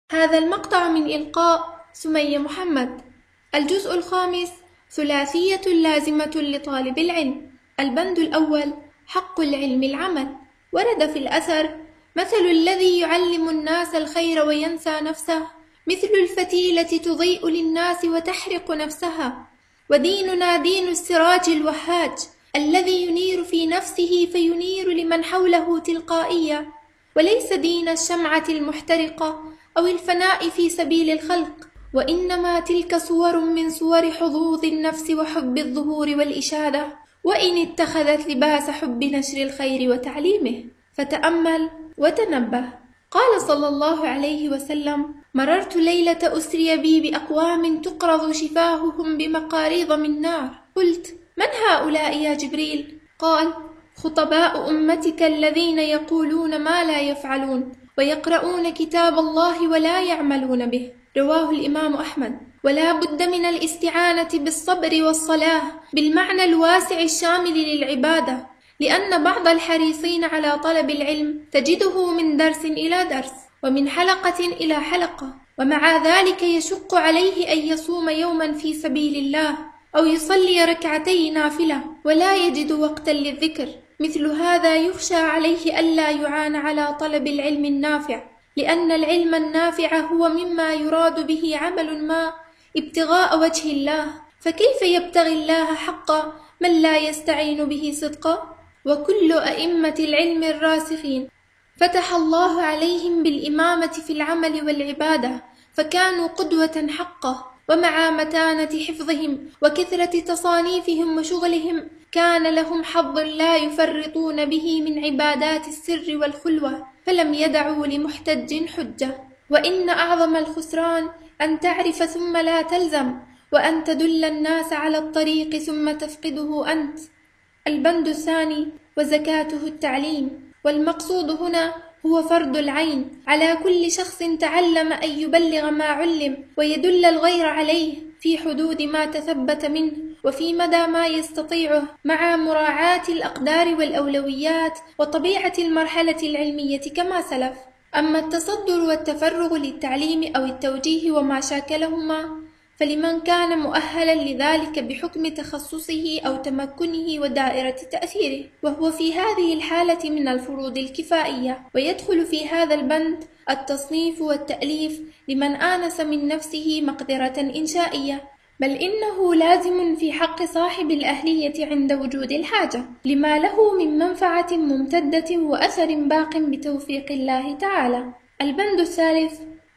هذا المقطع من إلقاء سمية محمد. الجزء الخامس: ثلاثية لازمة لطالب العلم. البند الأول: حق العلم العمل. ورد في الأثر: مثل الذي يعلم الناس الخير وينسى نفسه مثل الفتيلة تضيء للناس وتحرق نفسها. وديننا دين السراج الوهاج الذي ينير في نفسه فينير لمن حوله تلقائيا، وليس دين الشمعة المحترقة أو الفناء في سبيل الخلق، وإنما تلك صور من صور حظوظ النفس وحب الظهور والإشادة، وإن اتخذت لباس حب نشر الخير وتعليمه. فتأمل وتنبه. قال صلى الله عليه وسلم: مررت ليلة أسري بي بأقوام تقرض شفاههم بمقاريض من نار. قلت: من هؤلاء يا جبريل؟ قال: خطباء أمتك الذين يقولون ما لا يفعلون ويقرؤون كتاب الله ولا يعملون به. رواه الإمام أحمد. ولا بد من الاستعانة بالصبر والصلاة بالمعنى الواسع الشامل للعبادة، لأن بعض الحريصين على طلب العلم تجده من درس إلى درس ومن حلقة إلى حلقة، ومع ذلك يشق عليه أن يصوم يوما في سبيل الله أو يصلي ركعتي نافلة ولا يجد وقتا للذكر. مثل هذا يخشى عليه ألا يعان على طلب العلم النافع، لأن العلم النافع هو مما يراد به عمل ما ابتغاء وجه الله، فكيف يبتغي الله حقا من لا يستعين به صدقا؟ وكل أئمة العلم الراسخين فتح الله عليهم بالإمامة في العمل والعبادة، فكانوا قدوة حقة، ومع متانة حفظهم وكثرة تصانيفهم وشغلهم كان لهم حظ لا يفرطون به من عبادات السر والخلوة، فلم يدعوا لمحتج حجة. وإن أعظم الخسران أن تعرف ثم لا تلزم، وأن تدل الناس على الطريق ثم تفقده أنت. البند الثاني: وزكاته التعليم. والمقصود هنا هو فرض العين على كل شخص تعلم أن يبلغ ما علم ويدل الغير عليه في حدود ما تثبت منه وفي مدى ما يستطيعه، مع مراعاة الأقدار والأولويات وطبيعة المرحلة العلمية كما سلف. أما التصدر والتفرغ للتعليم أو التوجيه وما شاكلهما فلمن كان مؤهلا لذلك بحكم تخصصه أو تمكنه ودائرة تأثيره، وهو في هذه الحالة من الفروض الكفائية. ويدخل في هذا البند التصنيف والتأليف لمن آنس من نفسه مقدرة إنشائية، بل إنه لازم في حق صاحب الأهلية عند وجود الحاجة لما له من منفعة ممتدة وأثر باق بتوفيق الله تعالى. البند الثالث: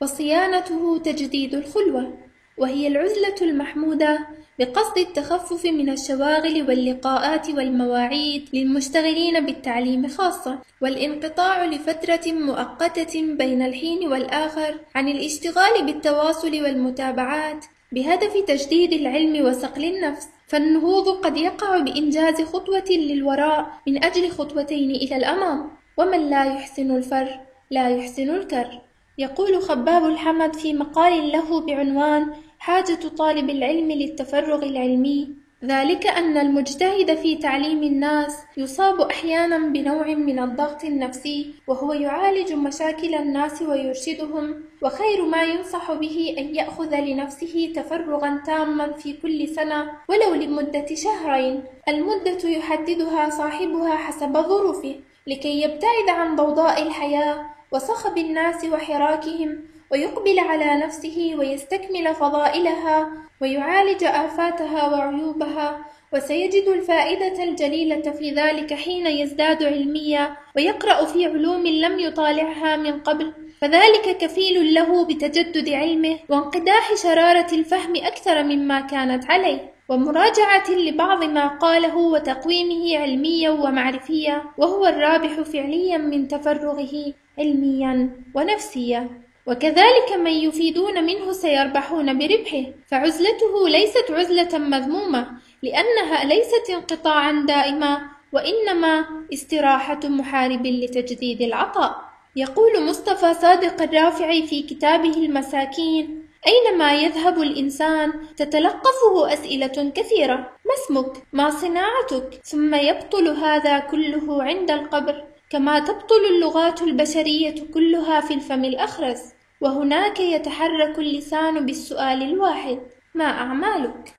وصيانته تجديد الخلوة، وهي العزلة المحمودة بقصد التخفف من الشواغل واللقاءات والمواعيد للمشتغلين بالتعليم خاصة، والانقطاع لفترة مؤقتة بين الحين والآخر عن الاشتغال بالتواصل والمتابعات بهدف تجديد العلم وصقل النفس. فالنهوض قد يقع بإنجاز خطوة للوراء من أجل خطوتين إلى الأمام، ومن لا يحسن الفر لا يحسن الكر. يقول خباب الحمد في مقال له بعنوان حاجة طالب العلم للتفرغ العلمي: ذلك أن المجتهد في تعليم الناس يصاب أحيانا بنوع من الضغط النفسي وهو يعالج مشاكل الناس ويرشدهم، وخير ما ينصح به أن يأخذ لنفسه تفرغا تاما في كل سنة ولو لمدة شهرين، المدة يحددها صاحبها حسب ظروفه، لكي يبتعد عن ضوضاء الحياة وصخب الناس وحراكهم، ويقبل على نفسه ويستكمل فضائلها ويعالج آفاتها وعيوبها. وسيجد الفائدة الجليلة في ذلك حين يزداد علميا ويقرأ في علوم لم يطالعها من قبل، فذلك كفيل له بتجدد علمه وانقداح شرارة الفهم أكثر مما كانت عليه، ومراجعة لبعض ما قاله وتقويمه علميا ومعرفيا، وهو الرابح فعليا من تفرغه علميا ونفسيا. وكذلك من يفيدون منه سيربحون بربحه، فعزلته ليست عزلة مذمومة، لأنها ليست انقطاعا دائما، وإنما استراحة محارب لتجديد العطاء. يقول مصطفى صادق الرافعي في كتابه المساكين: أينما يذهب الإنسان تتلقفه أسئلة كثيرة: ما اسمك؟ ما صناعتك؟ ثم يبطل هذا كله عند القبر، كما تبطل اللغات البشرية كلها في الفم الأخرس. وهناك يتحرك اللسان بالسؤال الواحد: ما أعمالك؟